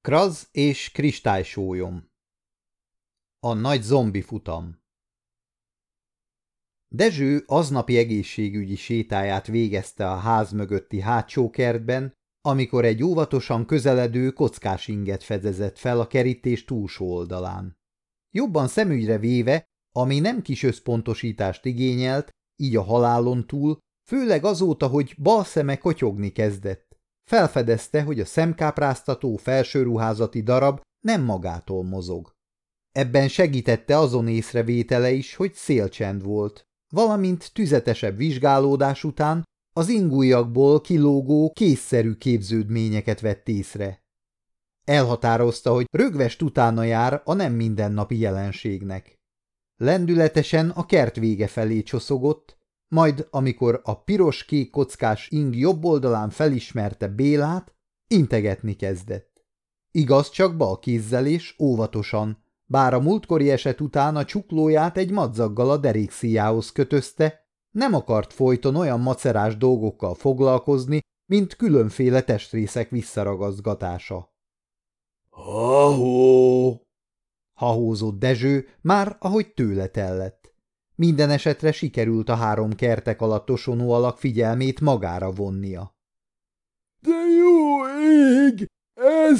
Kraz és kristálysólyom. A nagy zombi futam. Dezső aznapi egészségügyi sétáját végezte a ház mögötti hátsó kertben, amikor egy óvatosan közeledő kockás inget fedezett fel a kerítés túlsó oldalán. Jobban szemügyre véve, ami nem kis összpontosítást igényelt, így a halálon túl, főleg azóta, hogy bal szeme kotyogni kezdett. Felfedezte, hogy a szemkápráztató felsőruházati darab nem magától mozog. Ebben segítette azon észrevétele is, hogy szélcsend volt, valamint tüzetesebb vizsgálódás után az ingujjakból kilógó készszerű képződményeket vett észre. Elhatározta, hogy rögvest utána jár a nem mindennapi jelenségnek. Lendületesen a kert vége felé csoszogott, majd amikor a piros-kék kockás ing jobb oldalán felismerte Bélát, integetni kezdett. Igaz, csak bal kézzel és óvatosan, bár a múltkori eset után a csuklóját egy madzaggal a derékszíjához kötözte, nem akart folyton olyan macerás dolgokkal foglalkozni, mint különféle testrészek visszaragazgatása. Ha-hó! Hahózott Dezső, már ahogy tőle tellett. Minden esetre sikerült a három kertek alatt osonó alak figyelmét magára vonnia. – De jó ég! Ez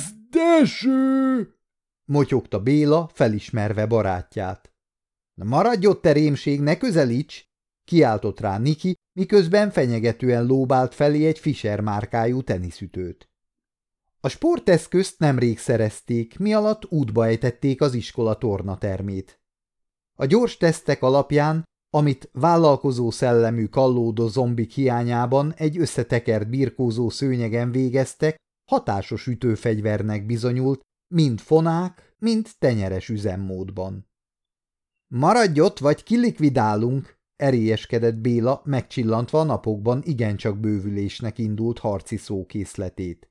Dezső! Motyogta Béla, felismerve barátját. – Maradj ott, te rémség, ne közelíts! Kiáltott rá Niki, miközben fenyegetően lóbált felé egy Fischer márkájú teniszütőt. A sporteszközt nemrég szerezték, mi alatt útba ejtették az iskola tornatermét. A gyors tesztek alapján, amit vállalkozó szellemű kallódó zombik hiányában egy összetekert birkózó szőnyegen végeztek, hatásos ütőfegyvernek bizonyult, mind fonák, mind tenyeres üzemmódban. – Maradj ott, vagy kilikvidálunk! Erélyeskedett Béla, megcsillantva a napokban igencsak bővülésnek indult harci szókészletét.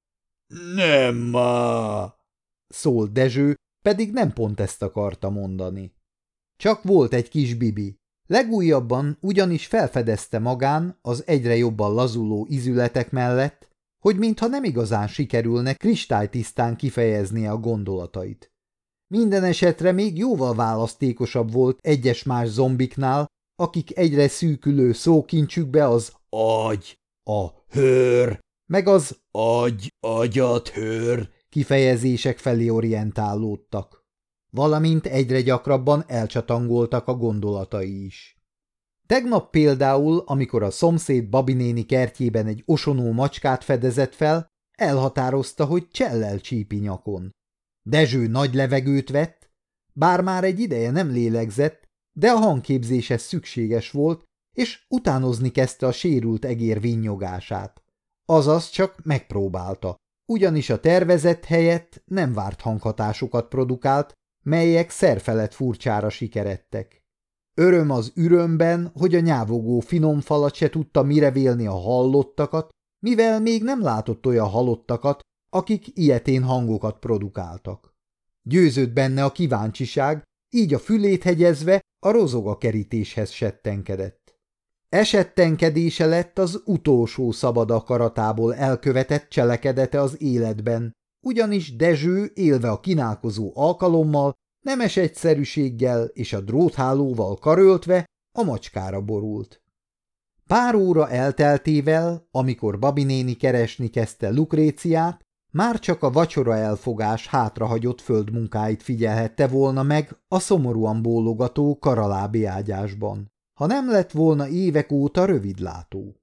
– Nem má! Szólt Dezső, pedig nem pont ezt akarta mondani. Csak volt egy kis bibi. Legújabban ugyanis felfedezte magán az egyre jobban lazuló izületek mellett, hogy mintha nem igazán sikerülne kristálytisztán kifejeznie a gondolatait. Minden esetre még jóval választékosabb volt egyes más zombiknál, akik egyre szűkülő szókincsükbe az agy, a hőr, meg az agy, agyat, hőr kifejezések felé orientálódtak. Valamint egyre gyakrabban elcsatangoltak a gondolatai is. Tegnap például, amikor a szomszéd Babi néni kertjében egy osonó macskát fedezett fel, elhatározta, hogy csellel csípi nyakon. Dezső nagy levegőt vett, bár már egy ideje nem lélegzett, de a hangképzéshez szükséges volt, és utánozni kezdte a sérült egér vinnyogását. Azaz csak megpróbálta, ugyanis a tervezett helyett nem várt hanghatásokat produkált, melyek szerfelett furcsára sikeredtek. Öröm az ürömben, hogy a nyávogó finom falat se tudta mire vélni a hallottakat, mivel még nem látott olyan halottakat, akik ilyetén hangokat produkáltak. Győzött benne a kíváncsiság, így a fülét hegyezve a rozogakerítéshez settenkedett. Esettenkedése lett az utolsó szabad akaratából elkövetett cselekedete az életben, ugyanis Dezső élve a kínálkozó alkalommal, nemes egyszerűséggel és a dróthálóval karöltve a macskára borult. Pár óra elteltével, amikor Babi néni keresni kezdte Lukréciát, már csak a vacsora elfogás hátrahagyott földmunkáit figyelhette volna meg a szomorúan bólogató karalábi ágyásban, ha nem lett volna évek óta rövidlátó.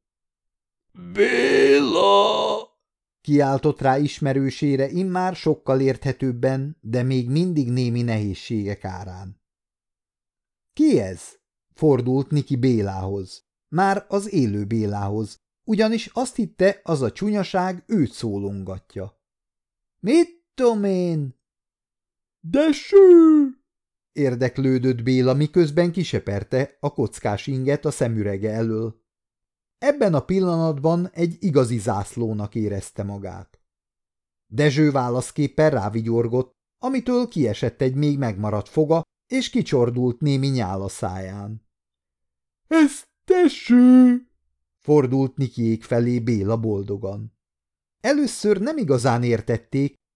– Béla! Kiáltott rá ismerősére immár sokkal érthetőbben, de még mindig némi nehézségek árán. – Ki ez? Fordult Niki Bélához. Már az élő Bélához, ugyanis azt hitte, az a csúnyaság őt szólongatja. – Mit tudom én? – Dezső! Érdeklődött Béla, miközben kiseperte a kockás inget a szemürege elől. Ebben a pillanatban egy igazi zászlónak érezte magát. Dezső válaszképpen rávigyorgott, amitől kiesett egy még megmaradt foga, és kicsordult némi nyál a száján. – Ez Dezső! Fordult Nikiék felé Béla boldogan. Először nem igazán értették,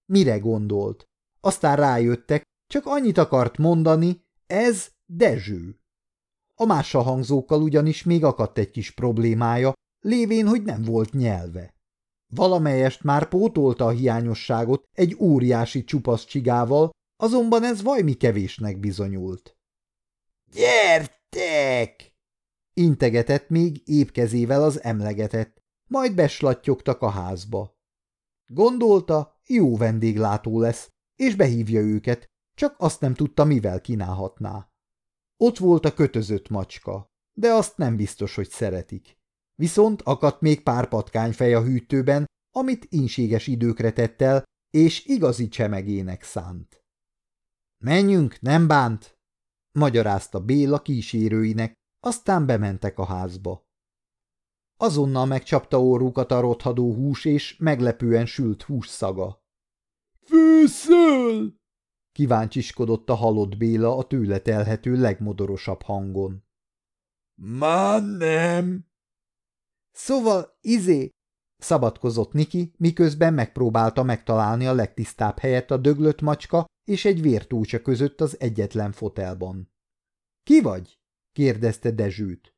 mire gondolt. Aztán rájöttek, csak annyit akart mondani, ez Dezső. A mássalhangzókkal ugyanis még akadt egy kis problémája, lévén, hogy nem volt nyelve. Valamelyest már pótolta a hiányosságot egy óriási csupasz csigával, azonban ez vajmi kevésnek bizonyult. – Gyertek! – integetett még épp kezével az emlegetett, majd beslattyogtak a házba. Gondolta, jó vendéglátó lesz, és behívja őket, csak azt nem tudta, mivel kínálhatná. Ott volt a kötözött macska, de azt nem biztos, hogy szeretik. Viszont akadt még pár patkányfej a hűtőben, amit ínséges időkre tett el, és igazi csemegének szánt. – Menjünk, nem bánt! – magyarázta Béla kísérőinek, aztán bementek a házba. Azonnal megcsapta orrukat a rothadó hús és meglepően sült hús szaga. – Főszöl! – kíváncsiskodott a halott Béla a tőle telhető legmodorosabb hangon. – Már nem! – Szóval, szabadkozott Niki, miközben megpróbálta megtalálni a legtisztább helyet a döglött macska és egy vértócsa között az egyetlen fotelban. – Ki vagy? – kérdezte Dezsőt.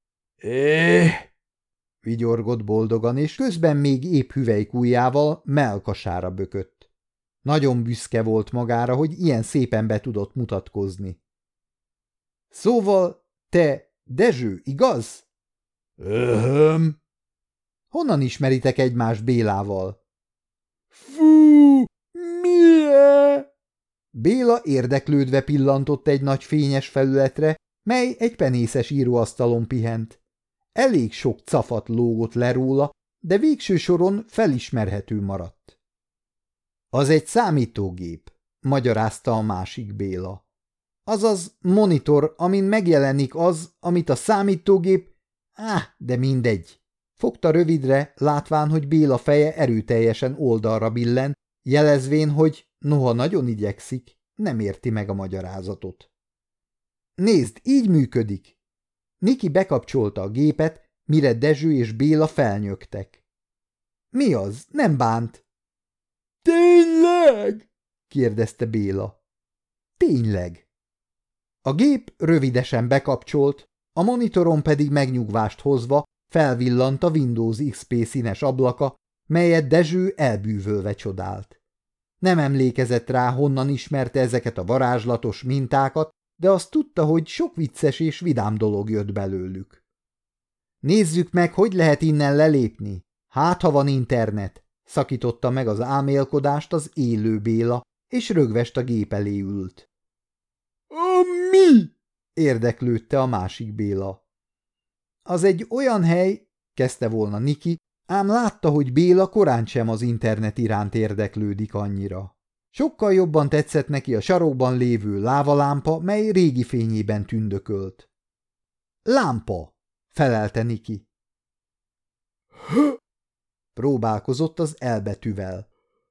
– vigyorgott boldogan, és közben még épp hüvelykujjával mellkasára bökött. Nagyon büszke volt magára, hogy ilyen szépen be tudott mutatkozni. – Szóval, te Dezső, igaz? – Honnan ismeritek egymást Bélával? – Fú, milyen? Béla érdeklődve pillantott egy nagy fényes felületre, mely egy penészes íróasztalon pihent. Elég sok cafat lógott le róla, de végső soron felismerhető maradt. – Az egy számítógép, magyarázta a másik Béla. Azaz monitor, amin megjelenik az, amit a számítógép... de mindegy. Fogta rövidre, látván, hogy Béla feje erőteljesen oldalra billen, jelezvén, hogy noha nagyon igyekszik, nem érti meg a magyarázatot. Nézd, így működik. Niki bekapcsolta a gépet, mire Dezső és Béla felnyögtek. Mi az? Nem bánt? Tényleg? kérdezte Béla. Tényleg. A gép rövidesen bekapcsolt, a monitoron pedig megnyugvást hozva felvillant a Windows XP színes ablaka, melyet Dezső elbűvölve csodált. Nem emlékezett rá, honnan ismerte ezeket a varázslatos mintákat, de azt tudta, hogy sok vicces és vidám dolog jött belőlük. Nézzük meg, hogy lehet innen lelépni. Hát, ha van internet, szakította meg az álmélkodást az élő Béla, és rögvest a gép elé ült. Mi? Érdeklődte a másik Béla. Az egy olyan hely, kezdte volna Niki, ám látta, hogy Béla korán sem az internet iránt érdeklődik annyira. Sokkal jobban tetszett neki a sarokban lévő lávalámpa, mely régi fényében tündökölt. Lámpa, felelte Niki. Próbálkozott az elbetűvel.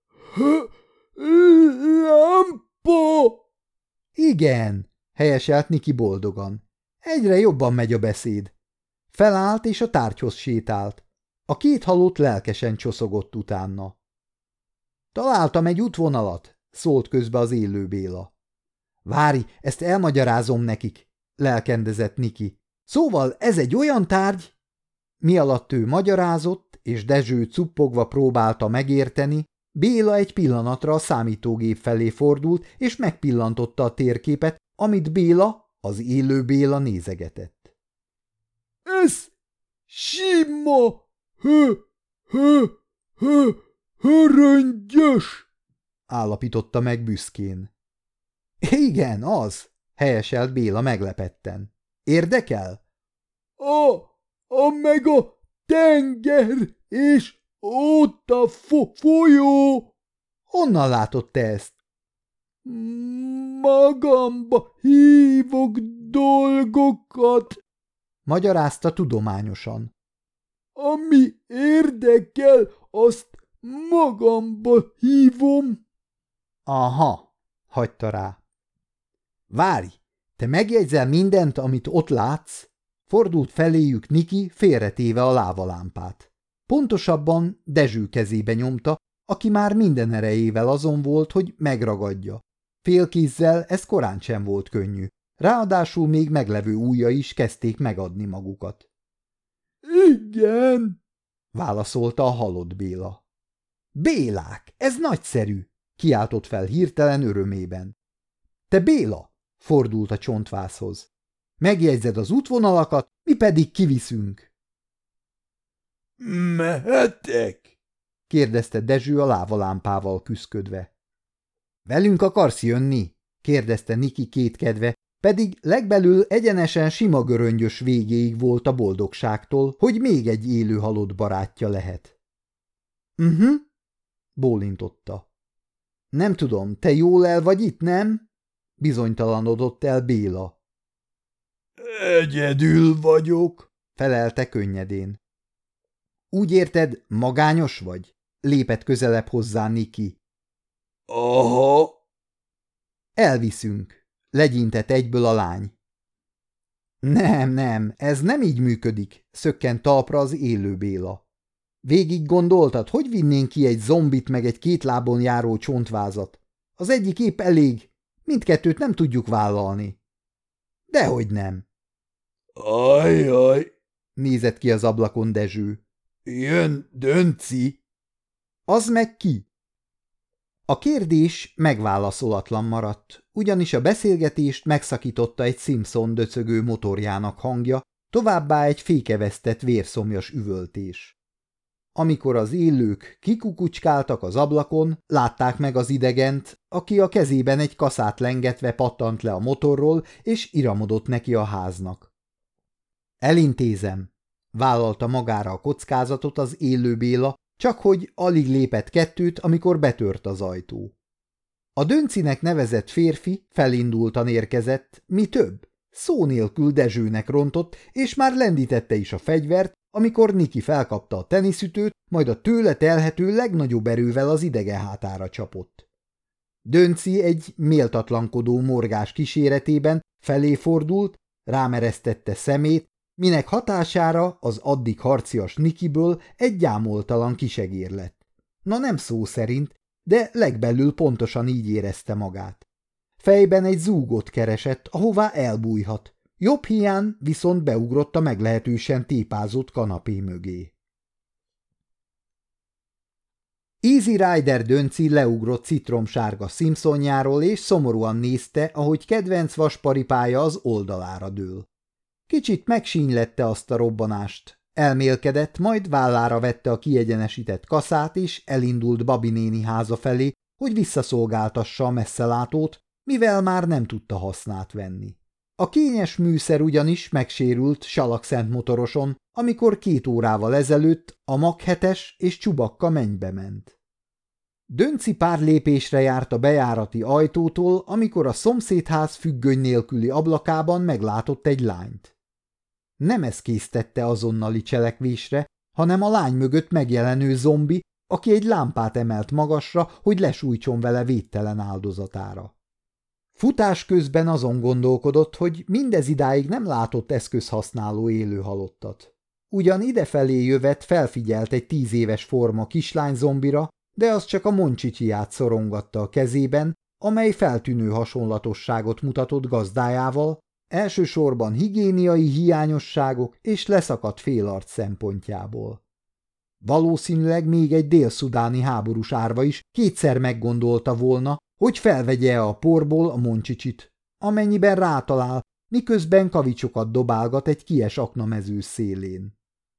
Lámpa! Igen, helyeselt Niki boldogan. Egyre jobban megy a beszéd. Felállt és a tárgyhoz sétált. A két halott lelkesen csoszogott utána. Találtam egy útvonalat, szólt közbe az élő Béla. Várj, ezt elmagyarázom nekik, lelkendezett Niki. Szóval ez egy olyan tárgy, mi alatt ő magyarázott, és Dezső cuppogva próbálta megérteni, Béla egy pillanatra a számítógép felé fordult, és megpillantotta a térképet, amit Béla, az élő Béla nézegetett. Ez sima, höröngyös, állapította meg büszkén. Igen, az, helyeselt Béla meglepetten. Érdekel? Meg a tenger, és ott a folyó. Honnan látott te ezt? Magamba hívok dolgokat, magyarázta tudományosan. Ami érdekel, azt magamba hívom. Aha, hagyta rá. Várj, te megjegyzel mindent, amit ott látsz? Fordult feléjük Niki, félretéve a lávalámpát. Pontosabban Dezső kezébe nyomta, aki már minden erejével azon volt, hogy megragadja. Félkézzel ez korán sem volt könnyű, ráadásul még meglevő ujjai is kezdték megadni magukat. Igen, válaszolta a halott Béla. Bélák, ez nagyszerű, kiáltott fel hirtelen örömében. Te Béla, fordult a Csontvászhoz. Megjegyzed az útvonalakat, mi pedig kiviszünk. Mehetek? kérdezte Dezső a lávalámpával küszködve. Velünk akarsz jönni? kérdezte Niki kétkedve, pedig legbelül egyenesen sima göröngyös végéig volt a boldogságtól, hogy még egy élő halott barátja lehet. Bólintotta. Nem tudom, te jól el vagy itt, nem? Bizonytalanodott el Béla. Egyedül vagyok, felelte könnyedén. Úgy érted, magányos vagy? Lépett közelebb hozzá Niki. Aha. Elviszünk, legyintett egyből a lány. Nem, ez nem így működik, szökkent talpra az élő Béla. Végig gondoltad, hogy vinnénk ki egy zombit meg egy két lábon járó csontvázat? Az egyik épp elég, mindkettőt nem tudjuk vállalni. Dehogy nem. Ajjaj, nézett ki az ablakon Dezső. Jön Dönci. Az meg ki? A kérdés megválaszolatlan maradt, ugyanis a beszélgetést megszakította egy Simpson döcögő motorjának hangja, továbbá egy fékevesztett vérszomjas üvöltés. Amikor az élők kikukucskáltak az ablakon, látták meg az idegent, aki a kezében egy kaszát lengetve pattant le a motorról, és iramodott neki a háznak. Elintézem, vállalta magára a kockázatot az élő Béla, csak hogy alig lépett kettőt, amikor betört az ajtó. A Döncinek nevezett férfi felindultan érkezett, mi több, szó nélkül Dezsőnek rontott, és már lendítette is a fegyvert, amikor Niki felkapta a teniszütőt, majd a tőle telhető legnagyobb erővel az idege hátára csapott. Dönci egy méltatlankodó morgás kíséretében felé fordult, rámeresztette szemét, minek hatására az addig harcias Nikiből egy gyámoltalan kisegér lett. Na nem szó szerint, de legbelül pontosan így érezte magát. Fejben egy zúgot keresett, ahová elbújhat, jobb híján viszont beugrott a meglehetősen tépázott kanapé mögé. Easy Rider Dönci leugrott citromsárga Simpsonjáról, és szomorúan nézte, ahogy kedvenc vasparipája az oldalára dől. Kicsit megsínylette azt a robbanást, elmélkedett, majd vállára vette a kiegyenesített kaszát, és elindult Babi néni háza felé, hogy visszaszolgáltassa a messzelátót, mivel már nem tudta hasznát venni. A kényes műszer ugyanis megsérült Salakszent motoroson, amikor 2 órával ezelőtt a Mach 7-es és Csubakka mennybe ment. Dönci pár lépésre járt a bejárati ajtótól, amikor a szomszédház függöny nélküli ablakában meglátott egy lányt. Nem ez késztette azonnali cselekvésre, hanem a lány mögött megjelenő zombi, aki egy lámpát emelt magasra, hogy lesújtson vele védtelen áldozatára. Futás közben azon gondolkodott, hogy mindez idáig nem látott eszközhasználó élő halottat. Ugyan idefelé jövet felfigyelt egy 10 éves forma kislány zombira, de az csak a moncsicsiát szorongatta a kezében, amely feltűnő hasonlatosságot mutatott gazdájával, elsősorban higiéniai hiányosságok és leszakadt félarc szempontjából. Valószínűleg még egy dél-szudáni háborús árva is kétszer meggondolta volna, hogy felvegye a porból a moncsicsit, amennyiben rátalál, miközben kavicsokat dobálgat egy kies aknamező szélén.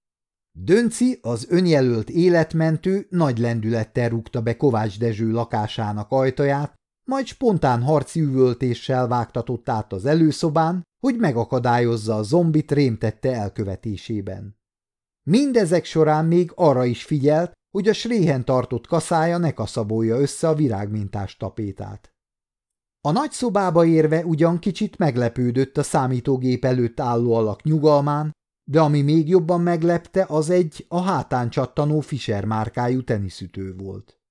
Dönci, az önjelölt életmentő nagy lendülettel rúgta be Kovács Dezső lakásának ajtaját, majd spontán harci üvöltéssel vágtatott át az előszobán, hogy megakadályozza a zombit rémtette elkövetésében. Mindezek során még arra is figyelt, hogy a sréhen tartott kaszája ne kaszabolja össze a virágmintás tapétát. A nagy szobába érve ugyan kicsit meglepődött a számítógép előtt álló alak nyugalmán, de ami még jobban meglepte, az egy a hátán csattanó Fischer márkájú teniszütő volt.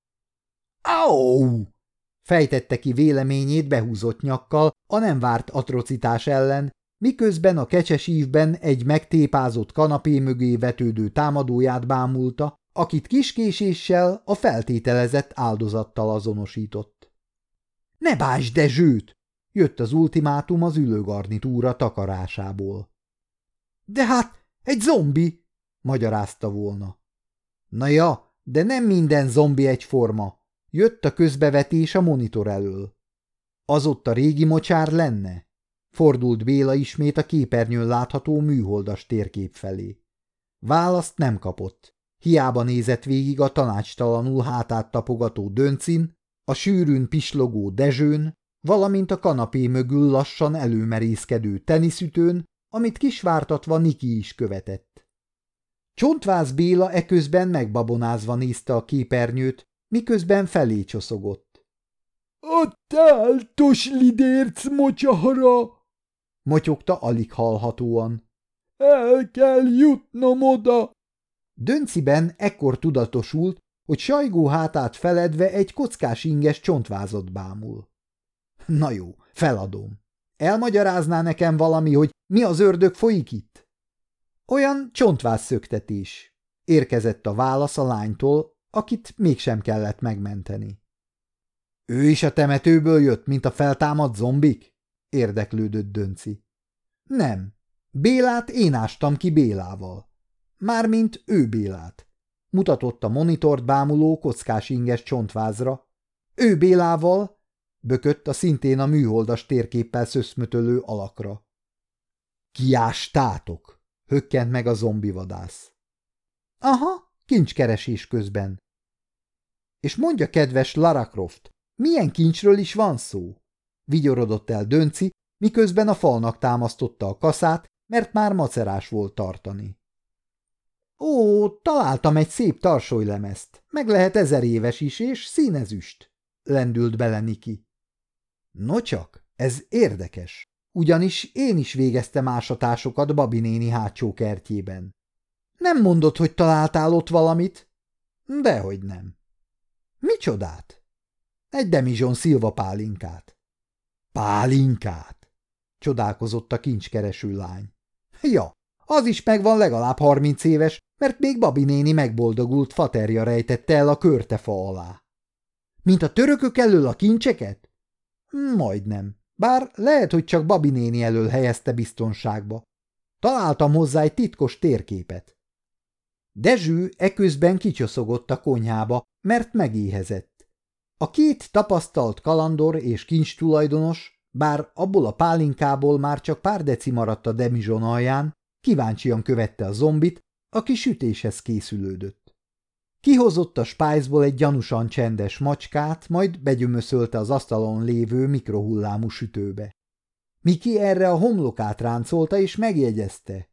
Au! Fejtette ki véleményét behúzott nyakkal a nem várt atrocitás ellen, miközben a kecses ívben egy megtépázott kanapé mögé vetődő támadóját bámulta, akit kiskéséssel a feltételezett áldozattal azonosított. – Ne bántsd Dezsőt! Jött az ultimátum az ülőgarnitúra takarásából. – De hát, egy zombi! Magyarázta volna. – Na ja, de nem minden zombi egyforma. Jött a közbevetés a monitor elől. Az ott a régi mocsár lenne? Fordult Béla ismét a képernyőn látható műholdas térkép felé. Választ nem kapott. Hiába nézett végig a tanácstalanul hátát tapogató Döncin, a sűrűn pislogó Dezsőn, valamint a kanapé mögül lassan előmerészkedő teniszütőn, amit kisvártatva Niki is követett. Csontváz Béla eközben megbabonázva nézte a képernyőt, miközben felé csoszogott. – A táltos lidérc mocsahara! Motyogta alig hallhatóan. – El kell jutnom oda! Dönciben ekkor tudatosult, hogy sajgó hátát feledve egy kockás inges csontvázat bámul. – Na jó, feladom. Elmagyarázná nekem valami, hogy mi az ördög folyik itt? Olyan csontváz szöktetés. Érkezett a válasz a lánytól, akit mégsem kellett megmenteni. – Ő is a temetőből jött, mint a feltámadt zombik? Érdeklődött Dönci. – Nem. Bélát én ástam ki Bélával. Mármint ő Bélát. Mutatott a monitort bámuló kockás inges csontvázra. Ő Bélával, bökött a szintén a műholdas térképpel szöszmötölő alakra. – Kiástátok! Hökkent meg a zombivadász. – Aha, kincskeresés közben. – És mondja, kedves Lara Croft, milyen kincsről is van szó? Vigyorodott el Dönci, miközben a falnak támasztotta a kaszát, mert már macerás volt tartani. – Ó, találtam egy szép tarsolylemezt, meg lehet 1000 éves is, és színezüst, lendült bele Niki. – Nocsak, ez érdekes, ugyanis én is végeztem ásatásokat Babi néni hátsó kertjében. – Nem mondod, hogy találtál ott valamit? – Dehogy nem. – Micsodát? – Egy Demizson Szilva pálinkát. – Pálinkát? – csodálkozott a kincskereső lány. – Ja, az is megvan legalább 30 éves, mert még Babi néni megboldogult faterja rejtette el a körtefa alá. – Mint a törökök elől a kincseket? – Majdnem, bár lehet, hogy csak Babi néni elől helyezte biztonságba. Találtam hozzá egy titkos térképet. Dezső eközben kicsoszogott a konyhába, mert megéhezett. A két tapasztalt kalandor és kincstulajdonos, bár abból a pálinkából már csak pár deci maradt a demizson alján, kíváncsian követte a zombit, aki sütéshez készülődött. Kihozott a spájzból egy gyanúsan csendes macskát, majd begyömöszölte az asztalon lévő mikrohullámú sütőbe. Miki erre a homlokát ráncolta és megjegyezte.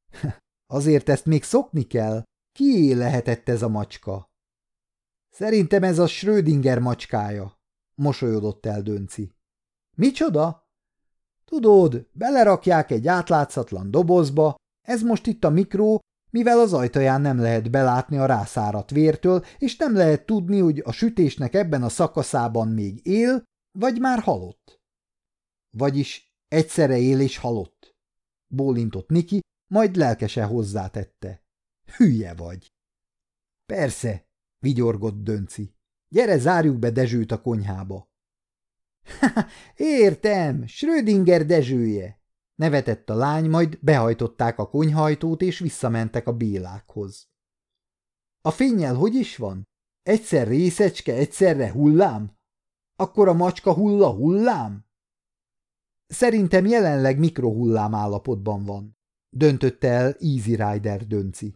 Azért ezt még szokni kell? Kié lehetett ez a macska? Szerintem ez a Schrödinger macskája, mosolyodott el Dönci. Micsoda? Tudod, belerakják egy átlátszatlan dobozba, ez most itt a mikró, mivel az ajtaján nem lehet belátni a rászáradt vértől, és nem lehet tudni, hogy a sütésnek ebben a szakaszában még él, vagy már halott. Vagyis egyszerre él és halott, bólintott Niki, majd lelkesen hozzátette. Hülye vagy. Persze, vigyorgott Dönci. Gyere, zárjuk be Dezsőt a konyhába. Értem, Schrödinger Dezsője, nevetett a lány, majd behajtották a konyhajtót és visszamentek a Bélákhoz. A fénnyel hogy is van? Egyszer részecske, egyszerre hullám? Akkor a macska hullám? Szerintem jelenleg mikrohullám állapotban van, döntötte el Easy Rider Dönci.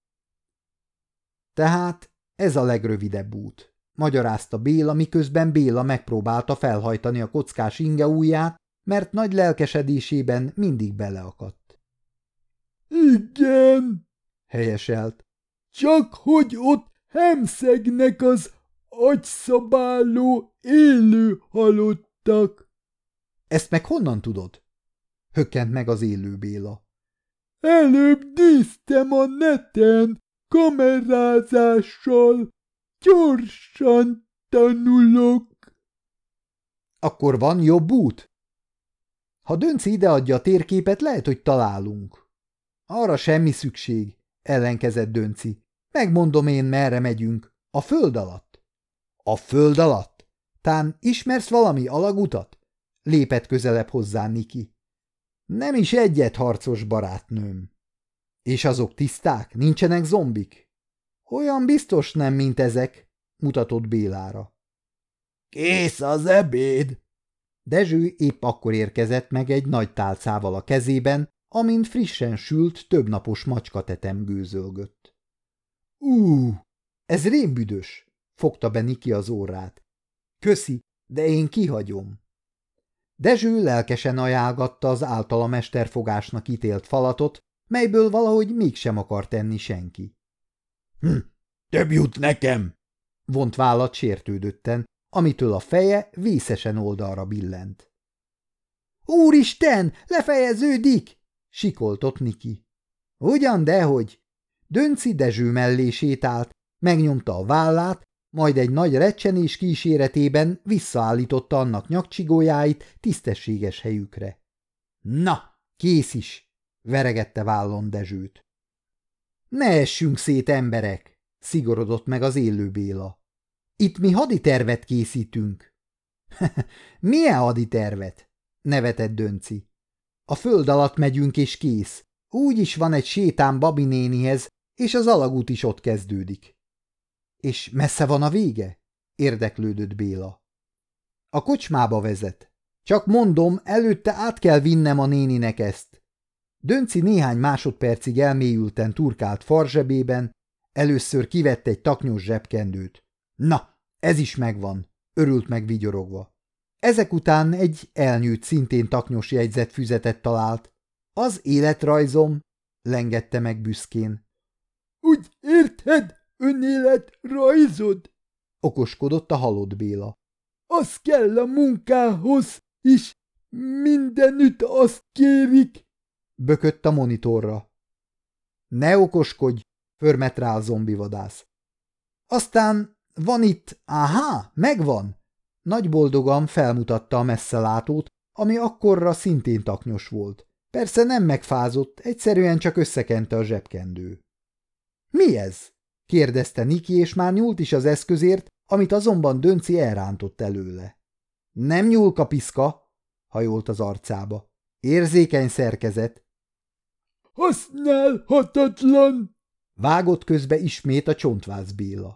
Tehát ez a legrövidebb út, magyarázta Béla, miközben Béla megpróbálta felhajtani a kockás inge ujját, mert nagy lelkesedésében mindig beleakadt. Igen, helyeselt, csak hogy ott hemszegnek az agyszabáló élő halottak. Ezt meg honnan tudod? Hökkent meg az élő Béla. Előbb néztem a neten, kamerázással. Gyorsan tanulok. Akkor van jobb út? Ha Dönci ideadja a térképet, lehet, hogy találunk. Arra semmi szükség, ellenkezett Dönci. Megmondom én, merre megyünk. A föld alatt. A föld alatt? Tán ismersz valami alagutat? Lépett közelebb hozzá Niki. Nem is egyet, harcos barátnőm. És azok tiszták? Nincsenek zombik? Olyan biztos nem, mint ezek, mutatott Bélára. Kész az ebéd! Dezső épp akkor érkezett meg egy nagy tálcával a kezében, amint frissen sült, többnapos macskatetem gőzölgött. Ez rémbüdös, fogta be Niki az orrát. Köszi, de én kihagyom. Dezső lelkesen ajánlgatta az általa mesterfogásnak ítélt falatot, melyből valahogy mégsem akart enni senki. Több jut nekem! Vont vállat sértődötten, amitől a feje vészesen oldalra billent. Úristen, lefejeződik! Sikoltott Niki. Ugyan dehogy. Dönci Dezső mellé sétált, megnyomta a vállát, majd egy nagy recsenés kíséretében visszaállította annak nyakcsigójáit tisztességes helyükre. Na, kész is! Veregette vállon Dezsőt. Ne essünk szét, emberek! Szigorodott meg az élő Béla. Itt mi haditervet készítünk. Milyen haditervet? Nevetett Dönci. A föld alatt megyünk és kész. Úgy is van egy sétám Babi nénihez, és az alagút is ott kezdődik. És messze van a vége? Érdeklődött Béla. A kocsmába vezet. Csak mondom, előtte át kell vinnem a néninek ezt. Dönci néhány másodpercig elmélyülten turkált farzsebében, először kivett egy taknyos zsebkendőt. Na, ez is megvan, örült meg vigyorogva. Ezek után egy elnyűjt, szintén taknyos jegyzetfüzetet talált. Az életrajzom, lengette meg büszkén. Úgy érted, önéletrajzod? Okoskodott a halott Béla. Az kell a munkához, és mindenütt azt kérik. Bökött a monitorra. Ne okoskodj, förmet rá a zombivadász. Aztán van itt, megvan. Nagy boldogan felmutatta a messzelátót, ami akkorra szintén taknyos volt. Persze nem megfázott, egyszerűen csak összekente a zsebkendő. Mi ez? Kérdezte Niki, és már nyúlt is az eszközért, amit azonban Dönci elrántott előle. Nem nyúlkapiszka, hajolt az arcába. Érzékeny szerkezet. Használhatatlan! Vágott közbe ismét a csontváz Béla.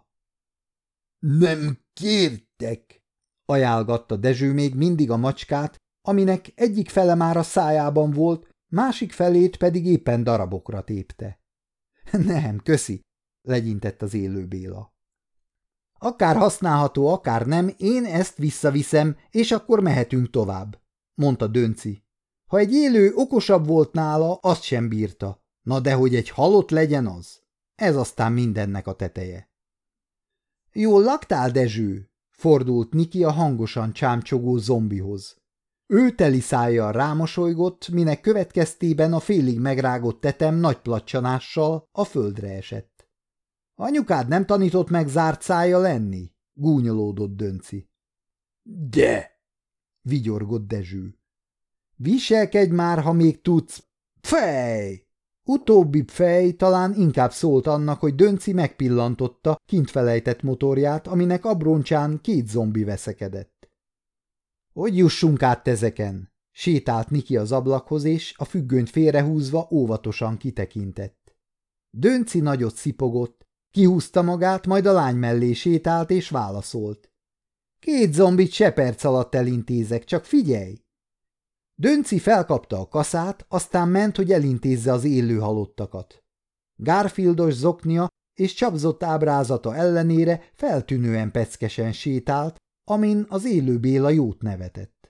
Nem kértek! Ajánlgatta Dezső még mindig a macskát, aminek egyik fele már a szájában volt, másik felét pedig éppen darabokra tépte. Nem, köszi, legyintett az élő Béla. Akár használható, akár nem, én ezt visszaviszem, és akkor mehetünk tovább, mondta Dönci. Ha egy élő okosabb volt nála, azt sem bírta. Na de hogy egy halott legyen az? Ez aztán mindennek a teteje. Jól laktál, Dezső? Fordult Niki a hangosan csámcsogó zombihoz. Ő teli szájjal rámosolygott, minek következtében a félig megrágott tetem nagy placsanással a földre esett. Anyukád nem tanított meg zárt szájjal lenni? Gúnyolódott Dönci. De! Vigyorgott Dezső. Viselkedj már, ha még tudsz. Fej! Utóbbi fej talán inkább szólt annak, hogy Dönci megpillantotta kint felejtett motorját, aminek abroncsán 2 zombi veszekedett. Hogy jussunk át ezeken? Sétált Niki az ablakhoz, és a függönyt félrehúzva óvatosan kitekintett. Dönci nagyot szipogott, kihúzta magát, majd a lány mellé sétált, és válaszolt. 2 zombit se perc alatt elintézek, csak figyelj! Dönci felkapta a kaszát, aztán ment, hogy elintézze az élő halottakat. Garfieldos zoknia és csapzott ábrázata ellenére feltűnően peckesen sétált, amin az élő Béla jót nevetett.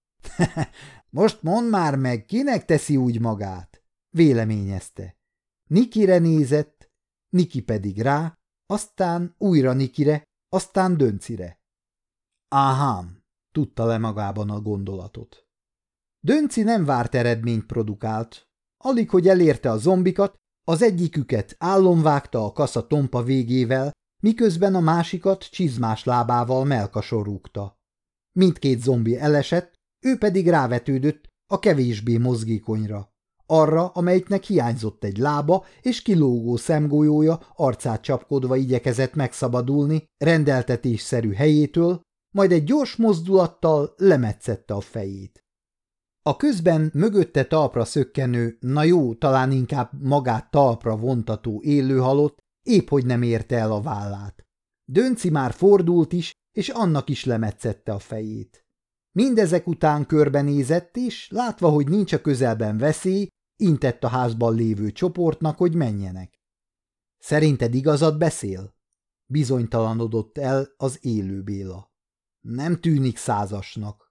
Most mondd már meg, kinek teszi úgy magát? Véleményezte. Nikire nézett, Niki pedig rá, aztán újra Nikire, aztán Döncire. Áhám, tudta le magában a gondolatot. Dönci nem várt eredményt produkált. Alig, hogy elérte a zombikat, az egyiküket állomvágta a kasza tompa végével, miközben a másikat csizmás lábával mellkason rúgta. Mindkét zombi elesett, ő pedig rávetődött a kevésbé mozgékonyra. arra, amelyiknek hiányzott egy lába, és kilógó szemgolyója arcát csapkodva igyekezett megszabadulni rendeltetésszerű helyétől, majd egy gyors mozdulattal lemetszette a fejét. A közben mögötte talpra szökkenő, na jó, talán inkább magát talpra vontató élőhalott épp hogy nem érte el a vállát. Dönci már fordult is, és annak is lemetszette a fejét. Mindezek után körbenézett, és látva, hogy nincs a közelben veszély, intett a házban lévő csoportnak, hogy menjenek. Szerinted igazad beszél? Bizonytalanodott el az élő Béla. Nem tűnik százasnak.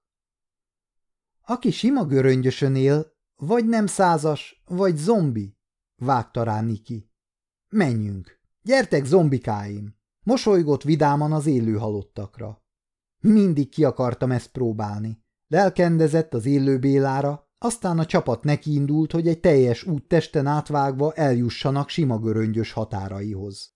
Aki sima göröngyösön él, vagy nem százas, vagy zombi, vágta rá Niki. Menjünk, gyertek zombikáim! Mosolygott vidáman az élő halottakra. Mindig ki akartam ezt próbálni. Lelkendezett az élő Bélára, aztán a csapat nekiindult, hogy egy teljes út testen átvágva eljussanak sima göröngyös határaihoz.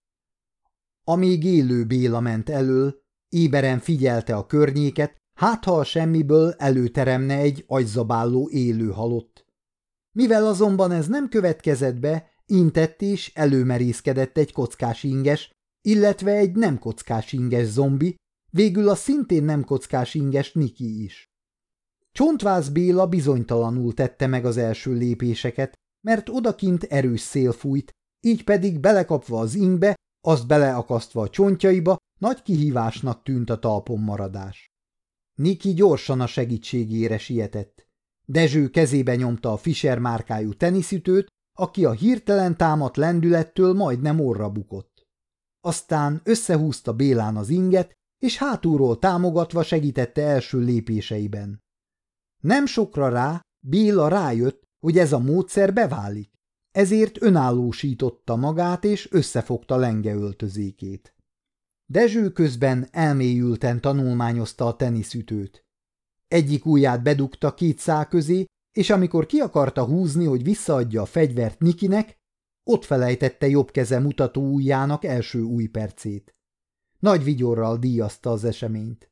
Amíg élő Béla ment elől, éberen figyelte a környéket, hát ha a semmiből előteremne egy agyzabáló élő halott. Mivel azonban ez nem következett be, intett és előmerészkedett egy kockás inges, illetve egy nem kockás inges zombi, végül a szintén nem kockás inges Niki is. Csontváz Béla bizonytalanul tette meg az első lépéseket, mert odakint erős szél fújt, így pedig belekapva az ingbe, azt beleakasztva a csontjaiba, nagy kihívásnak tűnt a talpon maradás. Niki gyorsan a segítségére sietett. Dezső kezébe nyomta a Fischer márkájú teniszütőt, aki a hirtelen támadt lendülettől majdnem orra bukott. Aztán összehúzta Bélán az inget, és hátulról támogatva segítette első lépéseiben. Nem sokra rá Béla rájött, hogy ez a módszer beválik, ezért önállósította magát és összefogta lengeöltözékét. Dezső közben elmélyülten tanulmányozta a teniszütőt. Egyik ujját bedugta két szál közé, és amikor ki akarta húzni, hogy visszaadja a fegyvert Nikinek, ott felejtette jobb keze mutató ujjának első újpercét. Nagy vigyorral díjazta az eseményt.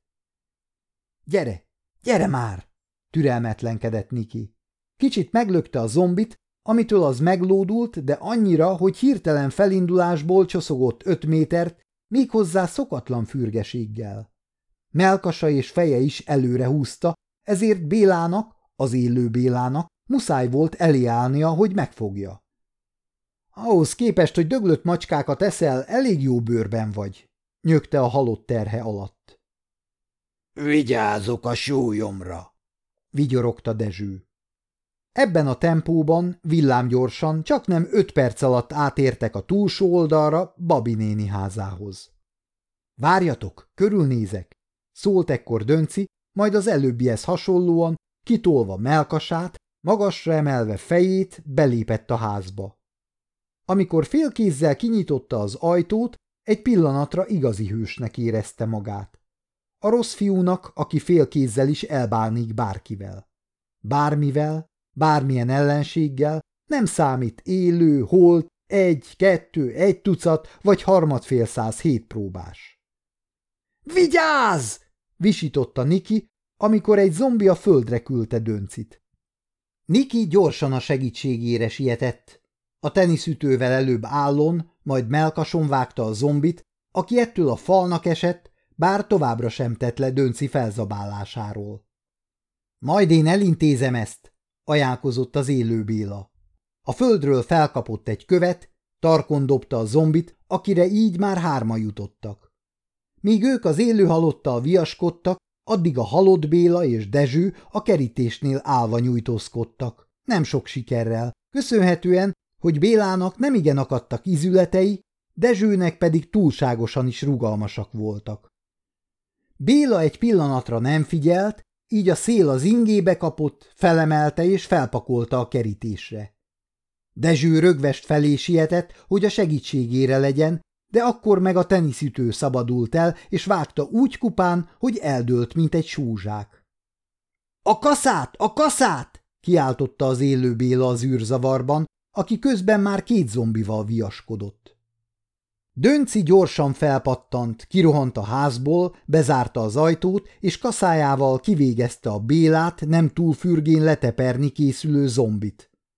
Gyere, gyere már! Türelmetlenkedett Niki. Kicsit meglökte a zombit, amitől az meglódult, de annyira, hogy hirtelen felindulásból csoszogott 5 métert, méghozzá szokatlan fürgeséggel. Mellkasa és feje is előre húzta, ezért Bélának, az élő Bélának muszáj volt eléállnia, hogy megfogja. Ahhoz képest, hogy döglött macskákat eszel, elég jó bőrben vagy, nyögte a halott terhe alatt. Vigyázok a súlyomra, vigyorogta Dezső. Ebben a tempóban villámgyorsan, csaknem 5 perc alatt átértek a túlsó oldalra Babi néni házához. Várjatok, körülnézek, szólt ekkor Dönci, majd az előbbihez hasonlóan, kitolva mellkasát, magasra emelve fejét, belépett a házba. Amikor félkézzel kinyitotta az ajtót, egy pillanatra igazi hősnek érezte magát. A rossz fiúnak, aki félkézzel is elbánik bárkivel. Bármivel, bármilyen ellenséggel, nem számít élő, holt, 1, 2, 1 tucat vagy harmadfél száz hétpróbás. Vigyázz! Visította Niki, amikor egy zombi a földre küldte Döncit. Niki gyorsan a segítségére sietett. A teniszütővel előbb állon, majd mellkason vágta a zombit, aki ettől a falnak esett, bár továbbra sem tett le Dönci felzabálásáról. Majd én elintézem ezt, ajánlkozott az élő Béla. A földről felkapott egy követ, tarkon dobta a zombit, akire így már 3 jutottak. Míg ők az élő halottal viaskodtak, addig a halott Béla és Dezső a kerítésnél állva nyújtózkodtak. Nem sok sikerrel, köszönhetően, hogy Bélának nemigen akadtak ízületei, Dezsőnek pedig túlságosan is rugalmasak voltak. Béla egy pillanatra nem figyelt, így a szél az ingébe kapott, felemelte és felpakolta a kerítésre. Dezső rögvest felé sietett, hogy a segítségére legyen, de akkor meg a teniszütő szabadult el, és vágta úgy kupán, hogy eldőlt, mint egy súzsák. – A kaszát! A kaszát! – kiáltotta az élő Béla az űrzavarban, aki közben már 2 zombival viaskodott. Dönci gyorsan felpattant, kirohant a házból, bezárta az ajtót, és kaszájával kivégezte a Bélát nem túl fürgén leteperni készülő zombit.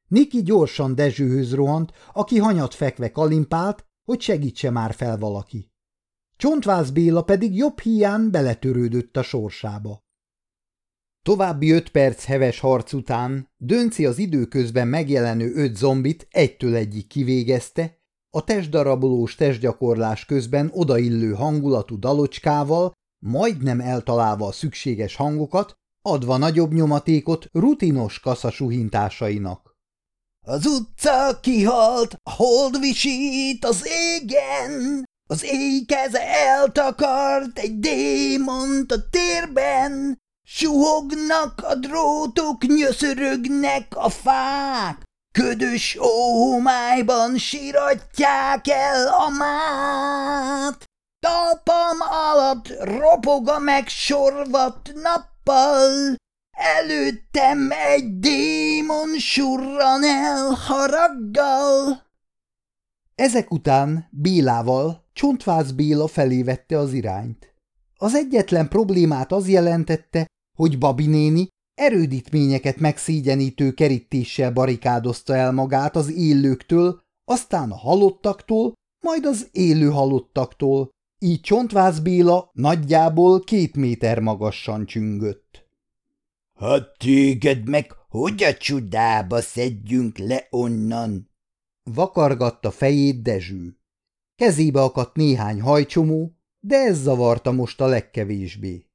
Niki gyorsan Dezsőhöz rohant, aki hanyat fekve kalimpált, hogy segítse már fel valaki. Csontváz Béla pedig jobb híján beletörődött a sorsába. További 5 perc heves harc után Dönci az időközben megjelenő 5 zombit egytől egyig kivégezte, a testdarabolós testgyakorlás közben odaillő hangulatú dalocskával, majdnem eltalálva a szükséges hangokat, adva nagyobb nyomatékot rutinos kaszasuhintásainak. Az utca kihalt, a hold visít az égen, az éj keze eltakart egy démont a térben, suhognak a drótok, nyöszörögnek a fák, ködös óhomályban síratják el a mát. Talpam alatt ropog a megsorvadt nappal, előttem egy démon surran el haraggal. Ezek után Bélával Csontváz Béla felé vette az irányt. Az egyetlen problémát az jelentette, hogy Babi néni erődítményeket megszégyenítő kerítéssel barikádozta el magát az élőktől, aztán a halottaktól, majd az élő halottaktól, így Csontváz Béla nagyjából 2 méter magassan csüngött. – Hát téged meg hogy a csodába szedjünk le onnan? – vakargatta fejét Dezső. Kezébe akadt néhány hajcsomó, de ez zavarta most a legkevésbé.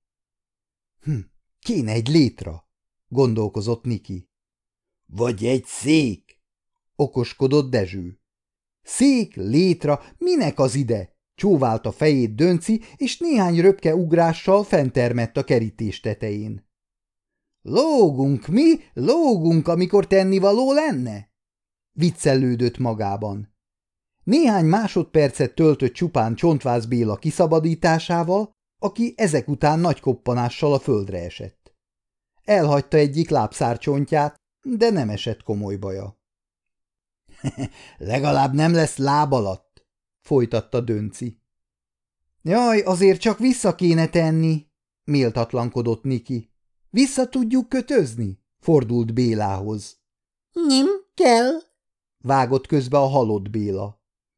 Kéne egy létra, gondolkozott Niki. Vagy egy szék, okoskodott Dezső. Szék, létra, minek az ide? Csóválta fejét Dönci, és néhány röpke ugrással fenntermett a kerítés tetején. Lógunk mi, lógunk, amikor tennivaló lenne? Viccelődött magában. Néhány másodpercet töltött csupán Csontváz Béla kiszabadításával, aki ezek után nagy koppanással a földre esett. Elhagyta egyik lábszárcsontját, de nem esett komoly baja. Legalább nem lesz láb alatt, folytatta Dönci. Jaj, azért csak vissza kéne tenni, méltatlankodott Niki. Vissza tudjuk kötözni? Fordult Bélához. Nem kell, vágott közbe a halott Béla.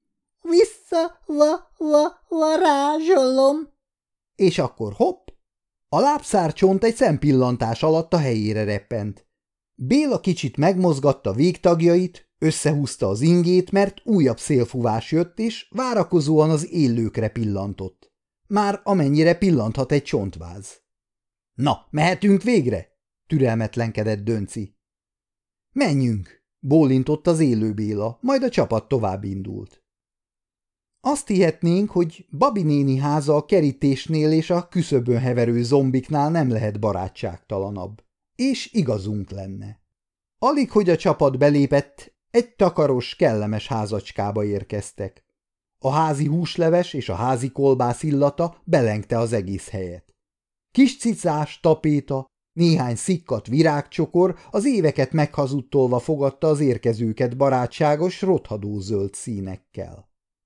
Varázsolom. És akkor hopp, a lábszárcsont egy szempillantás alatt a helyére reppent. Béla kicsit megmozgatta végtagjait, összehúzta az ingét, mert újabb szélfúvás jött, és várakozóan az élőkre pillantott. Már amennyire pillanthat egy csontváz. Na, mehetünk végre? Türelmetlenkedett Dönci. Menjünk, bólintott az élő Béla, majd a csapat tovább indult. Azt hihetnénk, hogy Babi néni háza a kerítésnél és a küszöbön heverő zombiknál nem lehet barátságtalanabb. És igazunk lenne. Alig, hogy a csapat belépett, egy takaros, kellemes házacskába érkeztek. A házi húsleves és a házi kolbász illata belengte az egész helyet. Kis cicás, tapéta, néhány szikkadt virágcsokor az éveket meghazudtolva fogadta az érkezőket barátságos, rothadó zöld színekkel.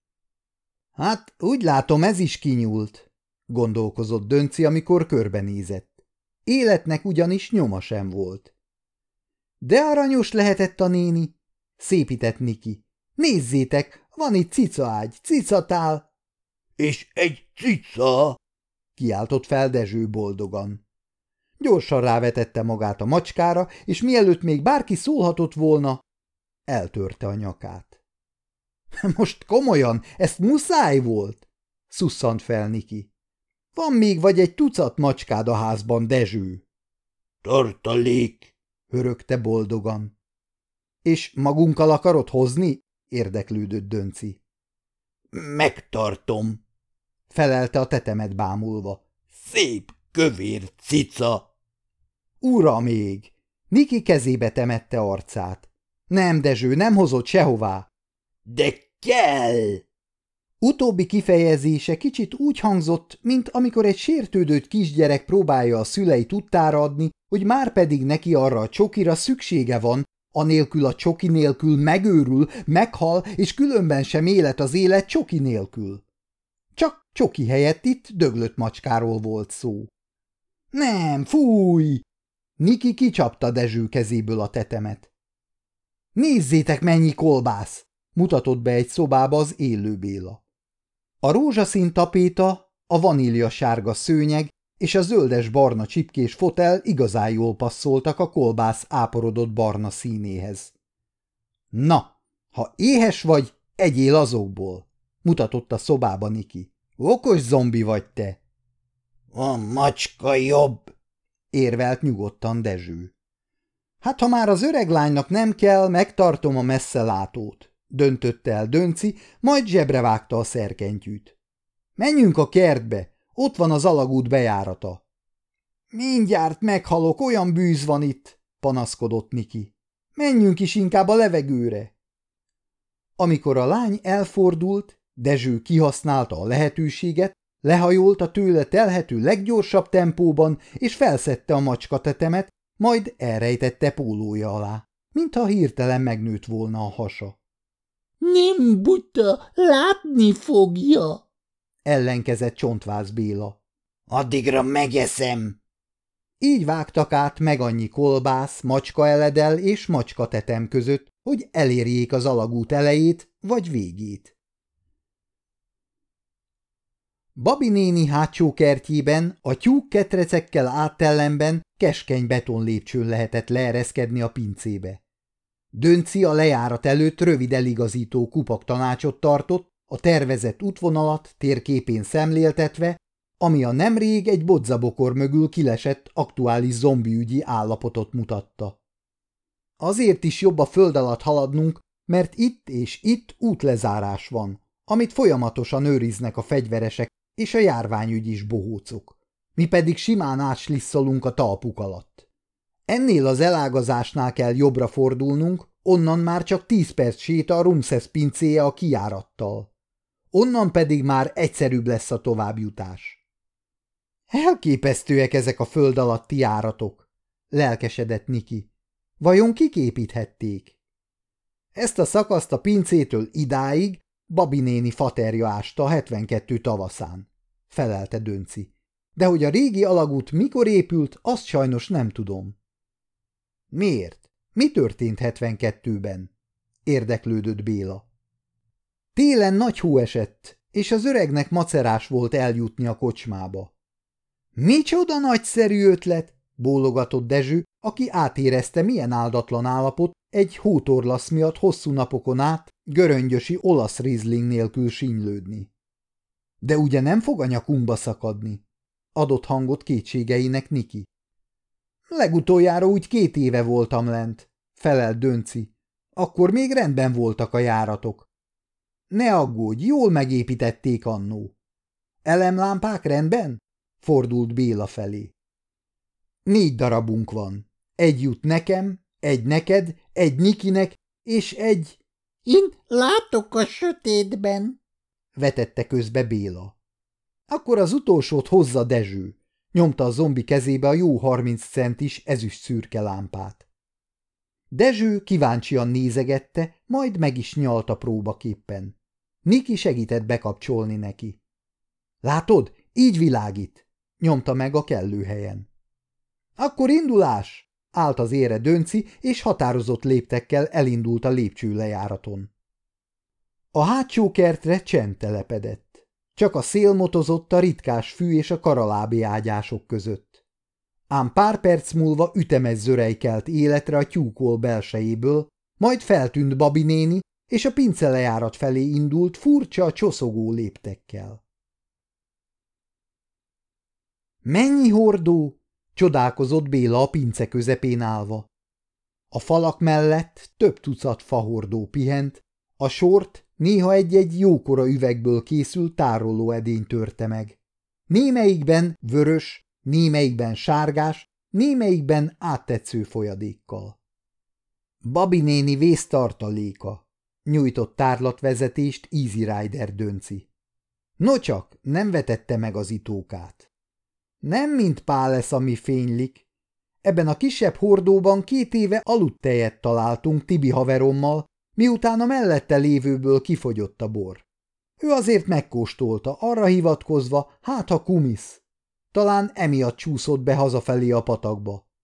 Hát, úgy látom, ez is kinyúlt, gondolkozott Dönci, amikor körbenézett. Életnek ugyanis nyoma sem volt. De aranyos lehetett a néni, szépített Niki. Nézzétek, van itt cicaágy, cicatál. És egy cica, kiáltott fel Dezső boldogan. Gyorsan rávetette magát a macskára, és mielőtt még bárki szólhatott volna, eltörte a nyakát. Most komolyan, ezt muszáj volt? Szusszant fel Niki. Van még vagy egy tucat macskád a házban, Dezső. Tartalék, hörögte boldogan. És magunkkal akarod hozni? Érdeklődött Dönci. Megtartom, felelte a tetemet bámulva. Szép, kövér cica. Ura még! Niki kezébe temette arcát. Nem, Dezső, nem hozott sehová. De kell! Utóbbi kifejezése kicsit úgy hangzott, mint amikor egy sértődött kisgyerek próbálja a szülei tudtára adni, hogy már pedig neki arra a csokira szüksége van, anélkül a csoki nélkül megőrül, meghal, és különben sem élet az élet csoki nélkül. Csak csoki helyett itt döglött macskáról volt szó. Nem, fúj! Niki kicsapta Dezső kezéből a tetemet. Nézzétek, mennyi kolbász! Mutatott be egy szobába az élő Béla. A rózsaszín tapéta, a vanília-sárga szőnyeg és a zöldes-barna csipkés fotel igazán jól passzoltak a kolbász áporodott barna színéhez. Na, ha éhes vagy, egyél azokból, mutatott a szobába Niki. Okos zombi vagy te. A macska jobb, érvelt nyugodtan Dezső. Hát ha már az öreg lánynak nem kell, megtartom a messzelátót, döntötte el Dönci, majd zsebre vágta a szerkentyűt. Menjünk a kertbe, ott van az alagút bejárata. Mindjárt meghalok, olyan bűz van itt, panaszkodott Niki. Menjünk is inkább a levegőre. Amikor a lány elfordult, Dezső kihasználta a lehetőséget, lehajolt a tőle telhető leggyorsabb tempóban, és felszedte a macskatetemet, majd elrejtette pólója alá, mintha hirtelen megnőtt volna a hasa. Nem buta, látni fogja, ellenkezett Csontváz Béla. Addigra megeszem. Így vágtak át meg annyi kolbász, macskaeledel és macskatetem között, hogy elérjék az alagút elejét vagy végét. Babi néni hátsó kertjében, a tyúk ketrecekkel áttellenben keskeny betonlépcsőn lehetett leereszkedni a pincébe. Dönci a lejárat előtt rövid eligazító kupaktanácsot tartott, a tervezett útvonalat térképén szemléltetve, ami a nemrég egy bodzabokor mögül kilesett aktuális zombiügyi állapotot mutatta. Azért is jobb a föld alatt haladnunk, mert itt és itt útlezárás van, amit folyamatosan őriznek a fegyveresek és a járványügy is bohócok. Mi pedig simán átslisszolunk a talpuk alatt. Ennél az elágazásnál kell jobbra fordulnunk, onnan már csak 10 perc séta a Rumszesz pincéje a kijárattal. Onnan pedig már egyszerűbb lesz a továbbjutás. Elképesztőek ezek a föld alatti járatok, lelkesedett Niki. Vajon kik építhették? Ezt a szakaszt a pincétől idáig Babi néni faterja ásta a 72 tavaszán, felelte Dönci. De hogy a régi alagút mikor épült, azt sajnos nem tudom. Miért? Mi történt 72-ben? Érdeklődött Béla. Télen nagy hó esett, és az öregnek macerás volt eljutni a kocsmába. Micsoda nagyszerű ötlet, bólogatott Dezső, aki átérezte, milyen áldatlan állapot egy hótorlasz miatt hosszú napokon át göröngyösi olasz rizling nélkül sínylődni. De ugye nem fog a nyakunkba szakadni? Adott hangot kétségeinek Niki. Legutoljára úgy 2 éve voltam lent, felelt Dönci. Akkor még rendben voltak a járatok. Ne aggódj, jól megépítették annó. Elemlámpák rendben? Fordult Béla felé. 4 darabunk van. 1 jut nekem, 1 neked, 1 Nikinek, és 1... Én látok a sötétben, vetette közbe Béla. Akkor az utolsót hozza Dezső, nyomta a zombi kezébe a jó 30 centis ezüst szürke lámpát. Dezső kíváncsian nézegette, majd meg is nyalta próbaképpen. Niki segített bekapcsolni neki. Látod, így világít, nyomta meg a kellő helyen. Akkor indulás! Állt az ére Dönci, és határozott léptekkel elindult a lépcsőlejáraton. A hátsó kertre csend telepedett. Csak a szél motozott a ritkás fű és a karalábi ágyások között. Ám pár perc múlva ütemes zörej kelt életre a tyúkol belsejéből, majd feltűnt Babi néni, és a pincelejárat felé indult furcsa, csoszogó léptekkel. Mennyi hordó! Csodálkozott Béla a pince közepén állva. A falak mellett több tucat fahordó pihent, a sort néha egy-egy jókora üvegből készült tárolóedény törte meg. Némelyikben vörös, némelyikben sárgás, némelyikben áttetsző folyadékkal. Babi néni vésztartaléka, nyújtott tárlatvezetést Easy Rider Dönci. Nocsak, nem vetette meg az itókát. Nem mint pál lesz, ami fénylik. Ebben a kisebb hordóban 2 éve aludtejet találtunk Tibi haverommal, miután a mellette lévőből kifogyott a bor. Ő azért megkóstolta, arra hivatkozva, hát ha kumisz. Talán emiatt csúszott be hazafelé a patakba.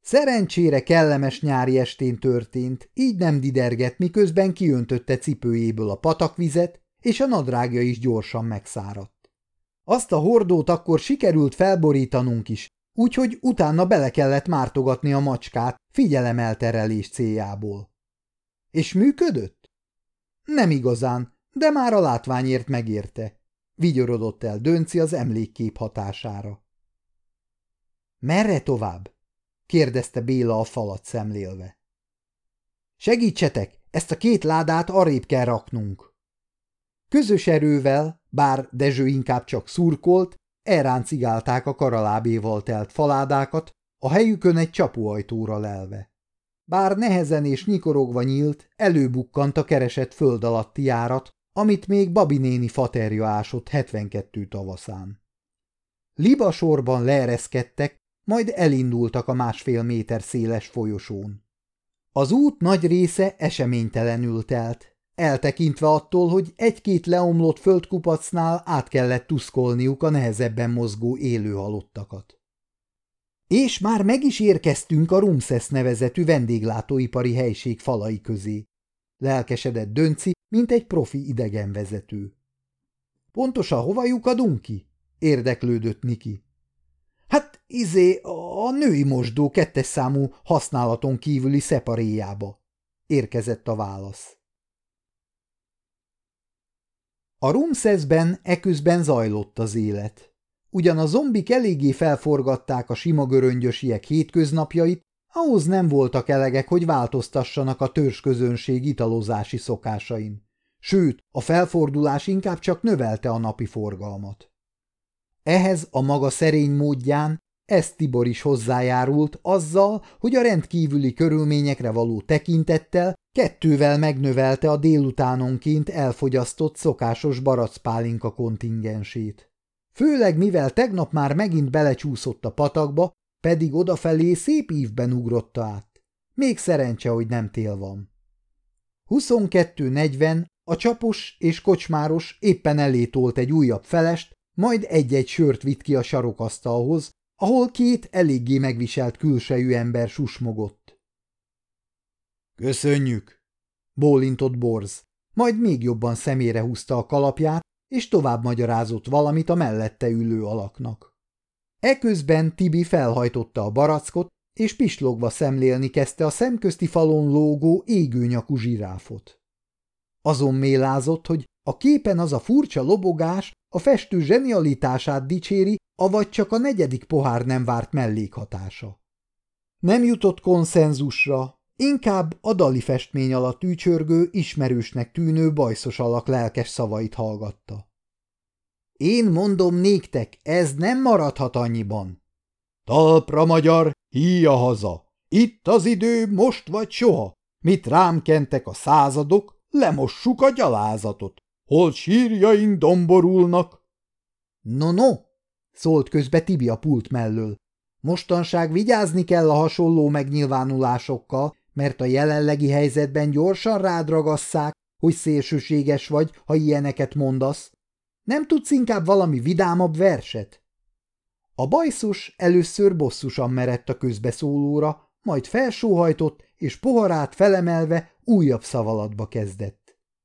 Szerencsére kellemes nyári estén történt, így nem didergett, miközben kiöntötte cipőjéből a patakvizet, és a nadrágja is gyorsan megszáradt. Azt a hordót akkor sikerült felborítanunk is, úgyhogy utána bele kellett mártogatni a macskát figyelemelterelés céljából. És működött? Nem igazán, de már a látványért megérte. Vigyorodott el Dönci az emlékkép hatására. Merre tovább? Kérdezte Béla a falat szemlélve. Segítsetek, ezt a 2 ládát arrébb kell raknunk. Közös erővel, bár Dezső inkább csak szurkolt, elráncigálták a karalábéval telt faládákat, a helyükön egy csapóajtóra lelve. Bár nehezen és nyikorogva nyílt, előbukkant a keresett föld alatti járat, amit még Babi néni faterja ásott 72 tavaszán. Libasorban leereszkedtek, majd elindultak a 1,5 méter széles folyosón. Az út nagy része eseménytelenül telt, eltekintve attól, hogy 1-2 leomlott földkupacnál át kellett tuszkolniuk a nehezebben mozgó élő halottakat. És már meg is érkeztünk a Rumszesz nevezetű vendéglátóipari helység falai közé. Lelkesedett Dönci, mint egy profi idegenvezető. Pontosan hova lyukadunk ki? Érdeklődött Niki. Hát a női mosdó 2. számú használaton kívüli szeparéjába, érkezett a válasz. A Rumszeszben eközben zajlott az élet. Ugyan a zombik eléggé felforgatták a sima göröngyösiek hétköznapjait, ahhoz nem voltak elegek, hogy változtassanak a törzsközönség italozási szokásain. Sőt, a felfordulás inkább csak növelte a napi forgalmat. Ehhez a maga szerény módján Tibor is hozzájárult azzal, hogy a rendkívüli körülményekre való tekintettel 2-vel megnövelte a délutánonként elfogyasztott szokásos barackpálinka kontingensét. Főleg mivel tegnap már megint belecsúszott a patakba, pedig odafelé szép ívben ugrotta át. Még szerencse, hogy nem tél van. 22:40 a csapos és kocsmáros éppen elé tolt egy újabb felest, majd egy-egy sört vitt ki a sarokasztalhoz, ahol 2 eléggé megviselt külsejű ember susmogott. Köszönjük! Bólintott Borz, majd még jobban szemére húzta a kalapját, és tovább magyarázott valamit a mellette ülő alaknak. Eközben Tibi felhajtotta a barackot, és pislogva szemlélni kezdte a szemközti falon lógó égőnyakú zsiráfot. Azon mélázott, hogy a képen az a furcsa lobogás a festő zsenialitását dicséri, avagy csak a 4. pohár nem várt mellékhatása. Nem jutott konszenzusra, inkább a dali festmény alatt ücsörgő, ismerősnek tűnő bajszos alak lelkes szavait hallgatta. Én mondom néktek, ez nem maradhat annyiban. Talpra magyar, híja haza! Itt az idő, most vagy soha! Mit rám kentek a századok, lemossuk a gyalázatot! Hol sírjaink domborulnak? No, szólt közbe Tibi a pult mellől. Mostanság vigyázni kell a hasonló megnyilvánulásokkal, mert a jelenlegi helyzetben gyorsan rád ragasszák, hogy szélsőséges vagy, ha ilyeneket mondasz. Nem tudsz inkább valami vidámabb verset? A bajszos először bosszusan merett a közbeszólóra, majd felsóhajtott, és poharát felemelve újabb szavalatba kezdett.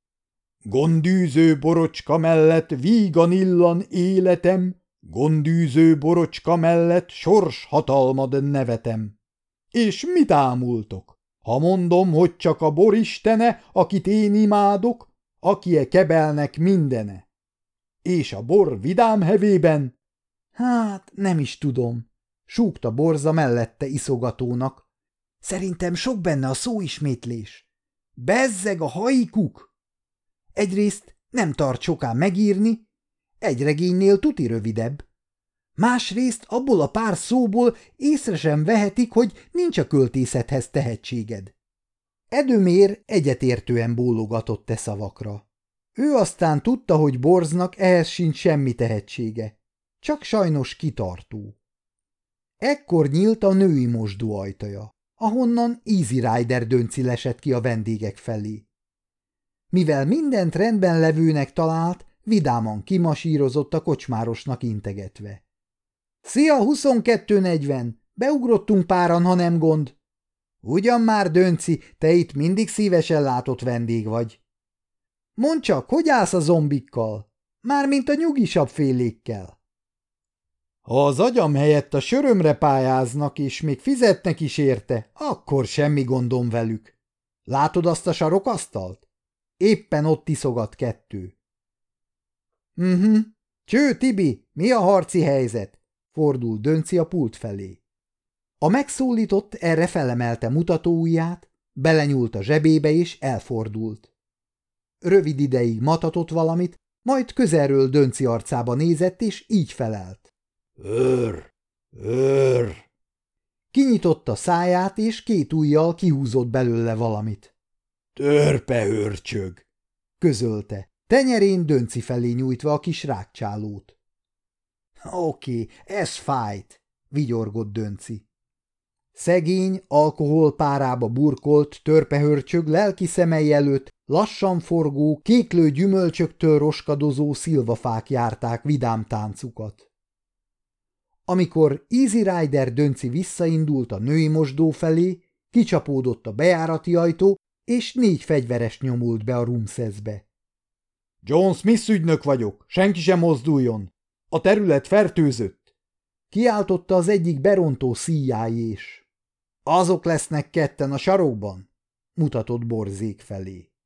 Gondűző borocska mellett vígan illan életem, gondűző borocska mellett sors hatalmad nevetem. És mit ámultok? Ha mondom, hogy csak a boristene, akit én imádok, aki kebelnek mindene. És a bor vidám hevében? Hát, nem is tudom, súgta Borza mellette iszogatónak. Szerintem sok benne a szóismétlés. Bezzeg a haikuk! Egyrészt nem tart soká megírni, egy regénynél tuti rövidebb. Másrészt abból a pár szóból észre sem vehetik, hogy nincs a költészethez tehetséged. Edömér egyetértően bólogatott szavakra. Ő aztán tudta, hogy Borznak ehhez sincs semmi tehetsége, csak sajnos kitartó. Ekkor nyílt a női mosdó ajtaja, ahonnan Easy Rider Dönci lesett ki a vendégek felé. Mivel mindent rendben levőnek talált, vidáman kimasírozott a kocsmárosnak integetve. – Szia, 22:40! Beugrottunk páran, ha nem gond. Ugyan már, Dönci, te itt mindig szívesen látott vendég vagy. Mondd csak, hogy állsz a zombikkal? Mármint a nyugisabb félékkel. Ha az agyam helyett a sörömre pályáznak, és még fizetnek is érte, akkor semmi gondom velük. Látod azt a sarokasztalt? Éppen ott iszogat 2. Cső, Tibi, mi a harci helyzet? Fordult Dönci a pult felé. A megszólított erre felemelte mutatóujját, belenyúlt a zsebébe és elfordult. Rövid ideig matatott valamit, majd közelről Dönci arcába nézett, és így felelt. Őr! Kinyitotta száját, és 2 ujjal kihúzott belőle valamit. Törpehörcsög! Közölte, tenyerén Dönci felé nyújtva a kis rákcsálót. Oké, ez fájt, vigyorgott Dönci. Szegény, alkoholpárába burkolt törpehörcsög lelki szemei előtt lassan forgó, kéklő gyümölcsöktől roskadozó szilvafák járták vidám táncukat. Amikor Easy Rider Dönci visszaindult a női mosdó felé, kicsapódott a bejárati ajtó, és 4 fegyveres nyomult be a roomszeszbe. John Smith ügynök vagyok, senki sem mozduljon! A terület fertőzött! Kiáltotta az egyik berontó CIA-és. Azok lesznek 2 a sarokban, mutatott Borzék felé.